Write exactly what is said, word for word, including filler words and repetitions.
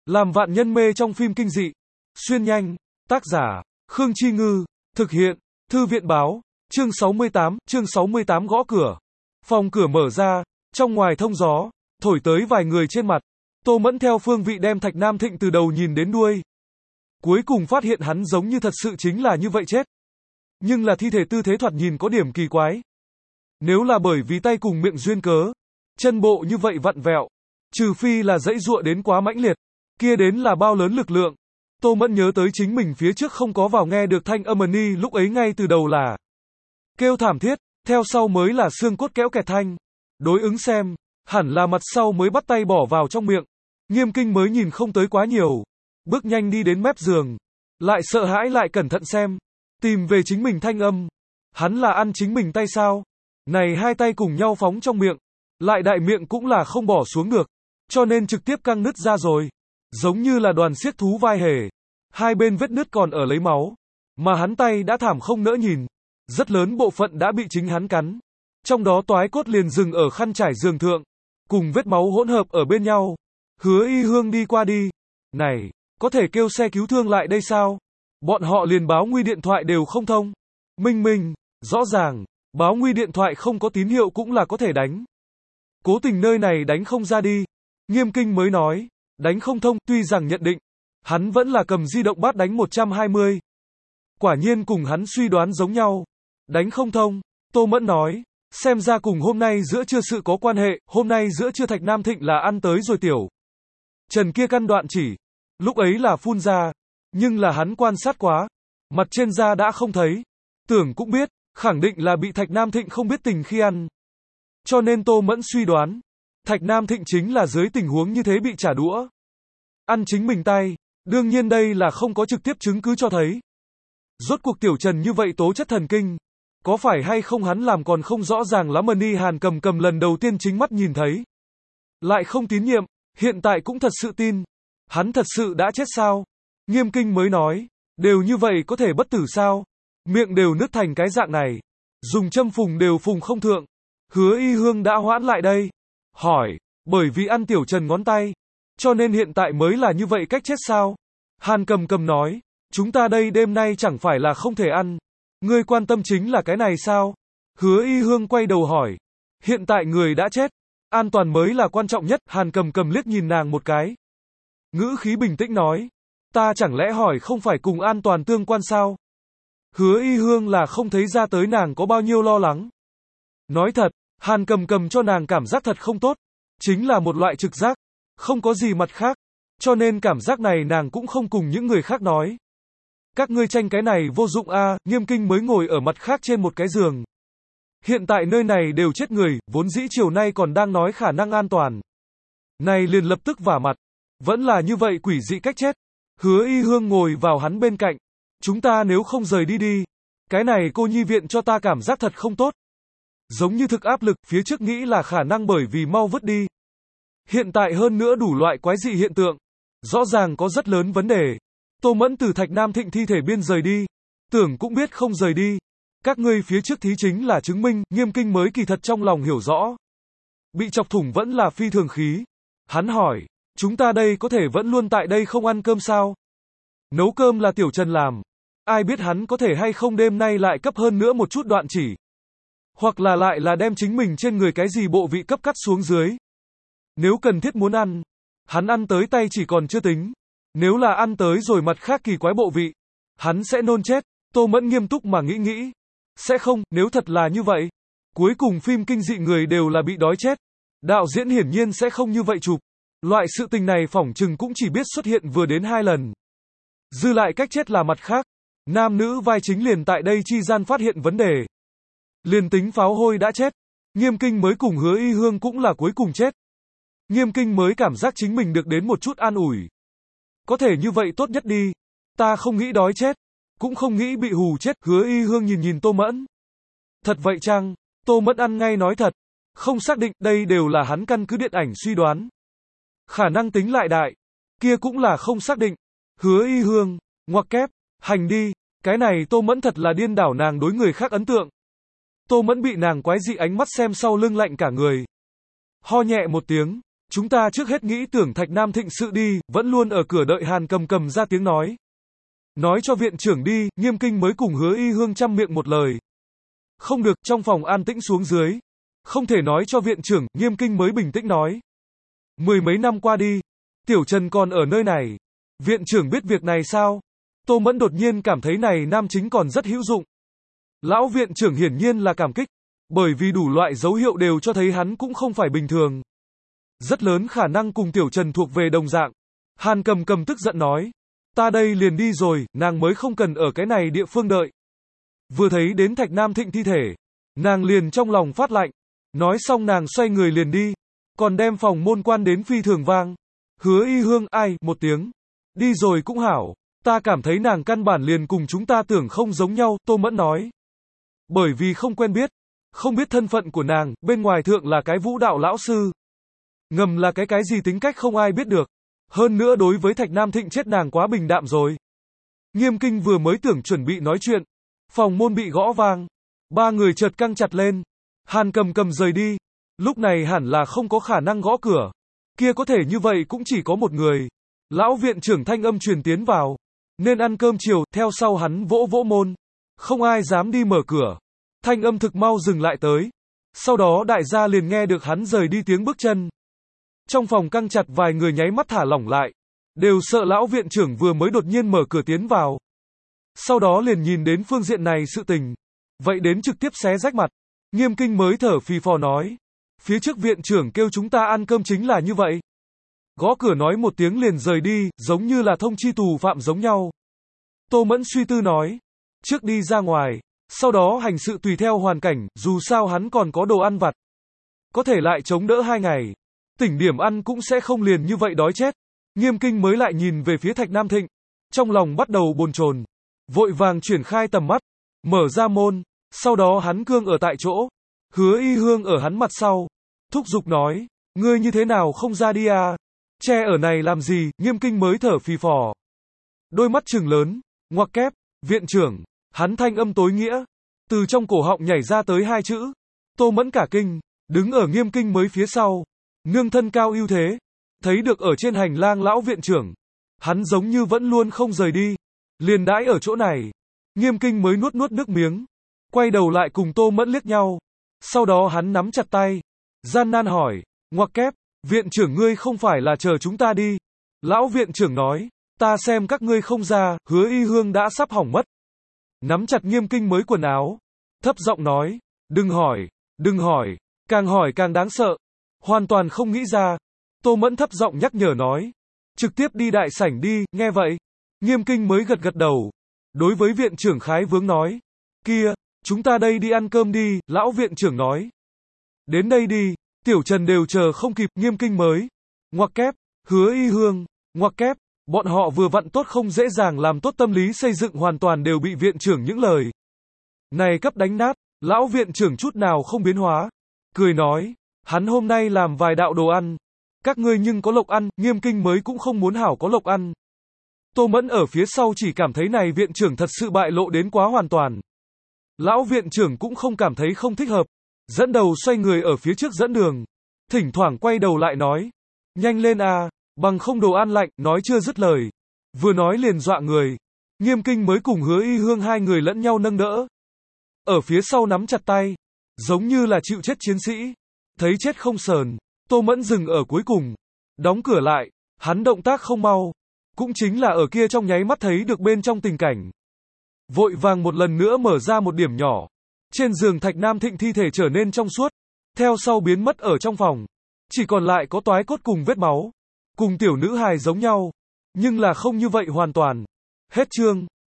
Làm vạn nhân mê trong phim kinh dị. Xuyên nhanh. Tác giả, Khương Chi Ngư. Thực hiện, Thư viện Báo. Chương sáu mươi tám, chương sáu mươi tám gõ cửa. Phòng cửa mở ra, trong ngoài thông gió, thổi tới vài người trên mặt. Tô Mẫn theo phương vị đem Thạch Nam Thịnh từ đầu nhìn đến đuôi. Cuối cùng phát hiện hắn giống như thật sự chính là như vậy chết. Nhưng là thi thể tư thế thoạt nhìn có điểm kỳ quái. Nếu là bởi vì tay cùng miệng duyên cớ, chân bộ như vậy vặn vẹo, trừ phi là dãy giụa đến quá mãnh liệt, kia đến là bao lớn lực lượng. Tô Mẫn nhớ tới chính mình phía trước không có vào nghe được thanh âm ni, lúc ấy ngay từ đầu là kêu thảm thiết, theo sau mới là xương cốt kéo kẹt thanh. Đối ứng xem, hẳn là mặt sau mới bắt tay bỏ vào trong miệng. Nghiêm Kinh mới nhìn không tới quá nhiều, bước nhanh đi đến mép giường, lại sợ hãi lại cẩn thận xem, tìm về chính mình thanh âm. Hắn là ăn chính mình tay sao? Này hai tay cùng nhau phóng trong miệng, lại đại miệng cũng là không bỏ xuống được, cho nên trực tiếp căng nứt ra rồi. Giống như là đoàn xiếc thú vai hề, hai bên vết nứt còn ở lấy máu, mà hắn tay đã thảm không nỡ nhìn, rất lớn bộ phận đã bị chính hắn cắn. Trong đó toái cốt liền dừng ở khăn trải giường thượng, cùng vết máu hỗn hợp ở bên nhau. Hứa Y Hương đi qua đi. Này, có thể kêu xe cứu thương lại đây sao? Bọn họ liền báo nguy điện thoại đều không thông. Minh Minh, rõ ràng, báo nguy điện thoại không có tín hiệu cũng là có thể đánh. Cố tình nơi này đánh không ra đi. Nghiêm Kinh mới nói, đánh không thông, tuy rằng nhận định, hắn vẫn là cầm di động bát đánh một trăm hai mươi. Quả nhiên cùng hắn suy đoán giống nhau. Đánh không thông, Tô Mẫn nói, xem ra cùng hôm nay giữa trưa sự có quan hệ, hôm nay giữa trưa Thạch Nam Thịnh là ăn tới rồi tiểu Trần kia căn đoạn chỉ, lúc ấy là phun ra, nhưng là hắn quan sát quá, mặt trên da đã không thấy, tưởng cũng biết, khẳng định là bị Thạch Nam Thịnh không biết tình khi ăn. Cho nên Tô Mẫn suy đoán, Thạch Nam Thịnh chính là dưới tình huống như thế bị trả đũa. Ăn chính mình tay, đương nhiên đây là không có trực tiếp chứng cứ cho thấy. Rốt cuộc tiểu Trần như vậy tố chất thần kinh, có phải hay không hắn làm còn không rõ ràng lắm. Ni Hàn cầm cầm lần đầu tiên chính mắt nhìn thấy, lại không tín nhiệm, hiện tại cũng thật sự tin. Hắn thật sự đã chết sao? Nghiêm Kinh mới nói, đều như vậy có thể bất tử sao? Miệng đều nứt thành cái dạng này, dùng châm phùng đều phùng không thượng. Hứa Y Hương đã hoãn lại đây, hỏi, bởi vì ăn tiểu Trần ngón tay, cho nên hiện tại mới là như vậy cách chết sao? Hàn cầm cầm nói, chúng ta đây đêm nay chẳng phải là không thể ăn. Ngươi quan tâm chính là cái này sao? Hứa Y Hương quay đầu hỏi, hiện tại người đã chết, an toàn mới là quan trọng nhất. Hàn cầm cầm liếc nhìn nàng một cái, ngữ khí bình tĩnh nói, ta chẳng lẽ hỏi không phải cùng an toàn tương quan sao? Hứa Y Hương là không thấy ra tới nàng có bao nhiêu lo lắng. Nói thật, Hàn cầm cầm cho nàng cảm giác thật không tốt, chính là một loại trực giác, không có gì mặt khác, cho nên cảm giác này nàng cũng không cùng những người khác nói. Các ngươi tranh cái này vô dụng a. À, Nghiêm Kinh mới ngồi ở mặt khác trên một cái giường. Hiện tại nơi này đều chết người, vốn dĩ chiều nay còn đang nói khả năng an toàn. Này liền lập tức vả mặt. Vẫn là như vậy quỷ dị cách chết. Hứa Y Hương ngồi vào hắn bên cạnh. Chúng ta nếu không rời đi đi. Cái này cô nhi viện cho ta cảm giác thật không tốt. Giống như thực áp lực, phía trước nghĩ là khả năng bởi vì mau vứt đi. Hiện tại hơn nữa đủ loại quái dị hiện tượng. Rõ ràng có rất lớn vấn đề. Tô Mẫn từ Thạch Nam Thịnh thi thể biên rời đi. Tưởng cũng biết không rời đi. Các ngươi phía trước thí chính là chứng minh. Nghiêm Kinh mới kỳ thật trong lòng hiểu rõ. Bị chọc thủng vẫn là phi thường khí. Hắn hỏi, chúng ta đây có thể vẫn luôn tại đây không ăn cơm sao? Nấu cơm là tiểu Trần làm. Ai biết hắn có thể hay không đêm nay lại cấp hơn nữa một chút đoạn chỉ. Hoặc là lại là đem chính mình trên người cái gì bộ vị cấp cắt xuống dưới. Nếu cần thiết muốn ăn, hắn ăn tới tay chỉ còn chưa tính. Nếu là ăn tới rồi mặt khác kỳ quái bộ vị, hắn sẽ nôn chết. Tô Mẫn nghiêm túc mà nghĩ nghĩ. Sẽ không, nếu thật là như vậy. Cuối cùng phim kinh dị người đều là bị đói chết. Đạo diễn hiển nhiên sẽ không như vậy chụp. Loại sự tình này phỏng chừng cũng chỉ biết xuất hiện vừa đến hai lần. Dư lại cách chết là mặt khác. Nam nữ vai chính liền tại đây chi gian phát hiện vấn đề. Liền tính pháo hôi đã chết. Nghiêm Kinh mới cùng Hứa Y Hương cũng là cuối cùng chết. Nghiêm Kinh mới cảm giác chính mình được đến một chút an ủi. Có thể như vậy tốt nhất đi. Ta không nghĩ đói chết. Cũng không nghĩ bị hù chết. Hứa Y Hương nhìn nhìn Tô Mẫn. Thật vậy chăng? Tô Mẫn ăn ngay nói thật. Không xác định, đây đều là hắn căn cứ điện ảnh suy đoán. Khả năng tính lại đại. Kia cũng là không xác định. Hứa Y Hương, ngoặc kép, hành đi. Cái này Tô Mẫn thật là điên đảo nàng đối người khác ấn tượng. Tô Mẫn bị nàng quái dị ánh mắt xem sau lưng lạnh cả người. Ho nhẹ một tiếng. chúng ta trước hết nghĩ tưởng Thạch Nam Thịnh sự đi, vẫn luôn ở cửa đợi Hàn Cầm Cầm ra tiếng nói. Nói cho viện trưởng đi, Nghiêm Kinh mới cùng Hứa Y Hương chăm miệng một lời. Không được, trong phòng an tĩnh xuống dưới. Không thể nói cho viện trưởng, Nghiêm Kinh mới bình tĩnh nói. Mười mấy năm qua đi, Tiểu Trần còn ở nơi này. Viện trưởng biết việc này sao? Tô Mẫn đột nhiên cảm thấy này nam chính còn rất hữu dụng. Lão viện trưởng hiển nhiên là cảm kích, bởi vì đủ loại dấu hiệu đều cho thấy hắn cũng không phải bình thường. Rất lớn khả năng cùng Tiểu Trần thuộc về đồng dạng. Hàn Cầm Cầm tức giận nói. Ta đây liền đi rồi, nàng mới không cần ở cái này địa phương đợi. Vừa thấy đến Thạch Nam Thịnh thi thể, nàng liền trong lòng phát lạnh. Nói xong nàng xoay người liền đi, còn đem phòng môn quan đến phi thường vang. Hứa Y Hương, ai, một tiếng. Đi rồi cũng hảo, ta cảm thấy nàng căn bản liền cùng chúng ta tưởng không giống nhau, Tô Mẫn nói. Bởi vì không quen biết, không biết thân phận của nàng, bên ngoài thượng là cái vũ đạo lão sư. Ngầm là cái cái gì tính cách không ai biết được. Hơn nữa đối với Thạch Nam Thịnh chết nàng quá bình đạm rồi. Nghiêm Kinh vừa mới tưởng chuẩn bị nói chuyện, phòng môn bị gõ vang. Ba người chợt căng chặt lên. Hàn Cầm Cầm rời đi. Lúc này hẳn là không có khả năng gõ cửa. Kia có thể như vậy cũng chỉ có một người. Lão viện trưởng thanh âm truyền tiến vào. Nên ăn cơm chiều, theo sau hắn vỗ vỗ môn. Không ai dám đi mở cửa. Thanh âm thực mau dừng lại tới. Sau đó đại gia liền nghe được hắn rời đi tiếng bước chân. Trong phòng căng chặt vài người nháy mắt thả lỏng lại. Đều sợ lão viện trưởng vừa mới đột nhiên mở cửa tiến vào. Sau đó liền nhìn đến phương diện này sự tình. Vậy đến trực tiếp xé rách mặt. Nghiêm Kinh mới thở phì phò nói. Phía trước viện trưởng kêu chúng ta ăn cơm chính là như vậy. Gõ cửa nói một tiếng liền rời đi, giống như là thông chi tù phạm giống nhau. Tô Mẫn suy tư nói. Trước đi ra ngoài, sau đó hành sự tùy theo hoàn cảnh, dù sao hắn còn có đồ ăn vặt. Có thể lại chống đỡ hai ngày. Tỉnh điểm ăn cũng sẽ không liền như vậy đói chết. Nghiêm Kinh mới lại nhìn về phía Thạch Nam Thịnh. Trong lòng bắt đầu bồn chồn, vội vàng chuyển khai tầm mắt. Mở ra môn. Sau đó hắn cương ở tại chỗ. Hứa Y Hương ở hắn mặt sau. Thúc giục nói. Ngươi như thế nào không ra đi à? Che ở này làm gì? Nghiêm Kinh mới thở phì phò. Đôi mắt trừng lớn. Ngoặc kép. Viện trưởng. Hắn thanh âm tối nghĩa. Từ trong cổ họng nhảy ra tới hai chữ. Tô Mẫn cả kinh. Đứng ở Nghiêm Kinh mới phía sau. Nương thân cao ưu thế. Thấy được ở trên hành lang lão viện trưởng. Hắn giống như vẫn luôn không rời đi. Liền đãi ở chỗ này. Nghiêm Kinh mới nuốt nuốt nước miếng. Quay đầu lại cùng Tô Mẫn liếc nhau. Sau đó hắn nắm chặt tay. Gian nan hỏi. Ngoặc kép. Viện trưởng ngươi không phải là chờ chúng ta đi. Lão viện trưởng nói. Ta xem các ngươi không ra. Hứa Y Hương đã sắp hỏng mất. Nắm chặt Nghiêm Kinh mới quần áo. Thấp giọng nói. Đừng hỏi. Đừng hỏi. Càng hỏi càng đáng sợ. Hoàn toàn không nghĩ ra. Tô Mẫn thấp giọng nhắc nhở nói. Trực tiếp đi đại sảnh đi, nghe vậy. Nghiêm Kinh mới gật gật đầu. Đối với viện trưởng Khái Vướng nói. Kia, chúng ta đây đi ăn cơm đi, lão viện trưởng nói. Đến đây đi, Tiểu Trần đều chờ không kịp, Nghiêm Kinh mới. Ngoặc kép, Hứa Y Hương, ngoặc kép, bọn họ vừa vặn tốt không dễ dàng làm tốt tâm lý xây dựng hoàn toàn đều bị viện trưởng những lời này cấp đánh nát, lão viện trưởng chút nào không biến hóa. Cười nói, hắn hôm nay làm vài đạo đồ ăn. Các ngươi nhưng có lộc ăn, Nghiêm Kinh mới cũng không muốn hảo có lộc ăn. Tô Mẫn ở phía sau chỉ cảm thấy này viện trưởng thật sự bại lộ đến quá hoàn toàn. Lão viện trưởng cũng không cảm thấy không thích hợp. Dẫn đầu xoay người ở phía trước dẫn đường. Thỉnh thoảng quay đầu lại nói. Nhanh lên à, bằng không đồ ăn lạnh, nói chưa dứt lời. Vừa nói liền dọa người. Nghiêm Kinh mới cùng Hứa Y Hương hai người lẫn nhau nâng đỡ. Ở phía sau nắm chặt tay. Giống như là chịu chết chiến sĩ. Thấy chết không sờn. Tô Mẫn dừng ở cuối cùng. Đóng cửa lại. Hắn động tác không mau. Cũng chính là ở kia trong nháy mắt thấy được bên trong tình cảnh. Vội vàng một lần nữa mở ra một điểm nhỏ. Trên giường Thạch Nam Thịnh thi thể trở nên trong suốt. Theo sau biến mất ở trong phòng. Chỉ còn lại có toái cốt cùng vết máu. Cùng tiểu nữ hài giống nhau. Nhưng là không như vậy hoàn toàn. Hết chương.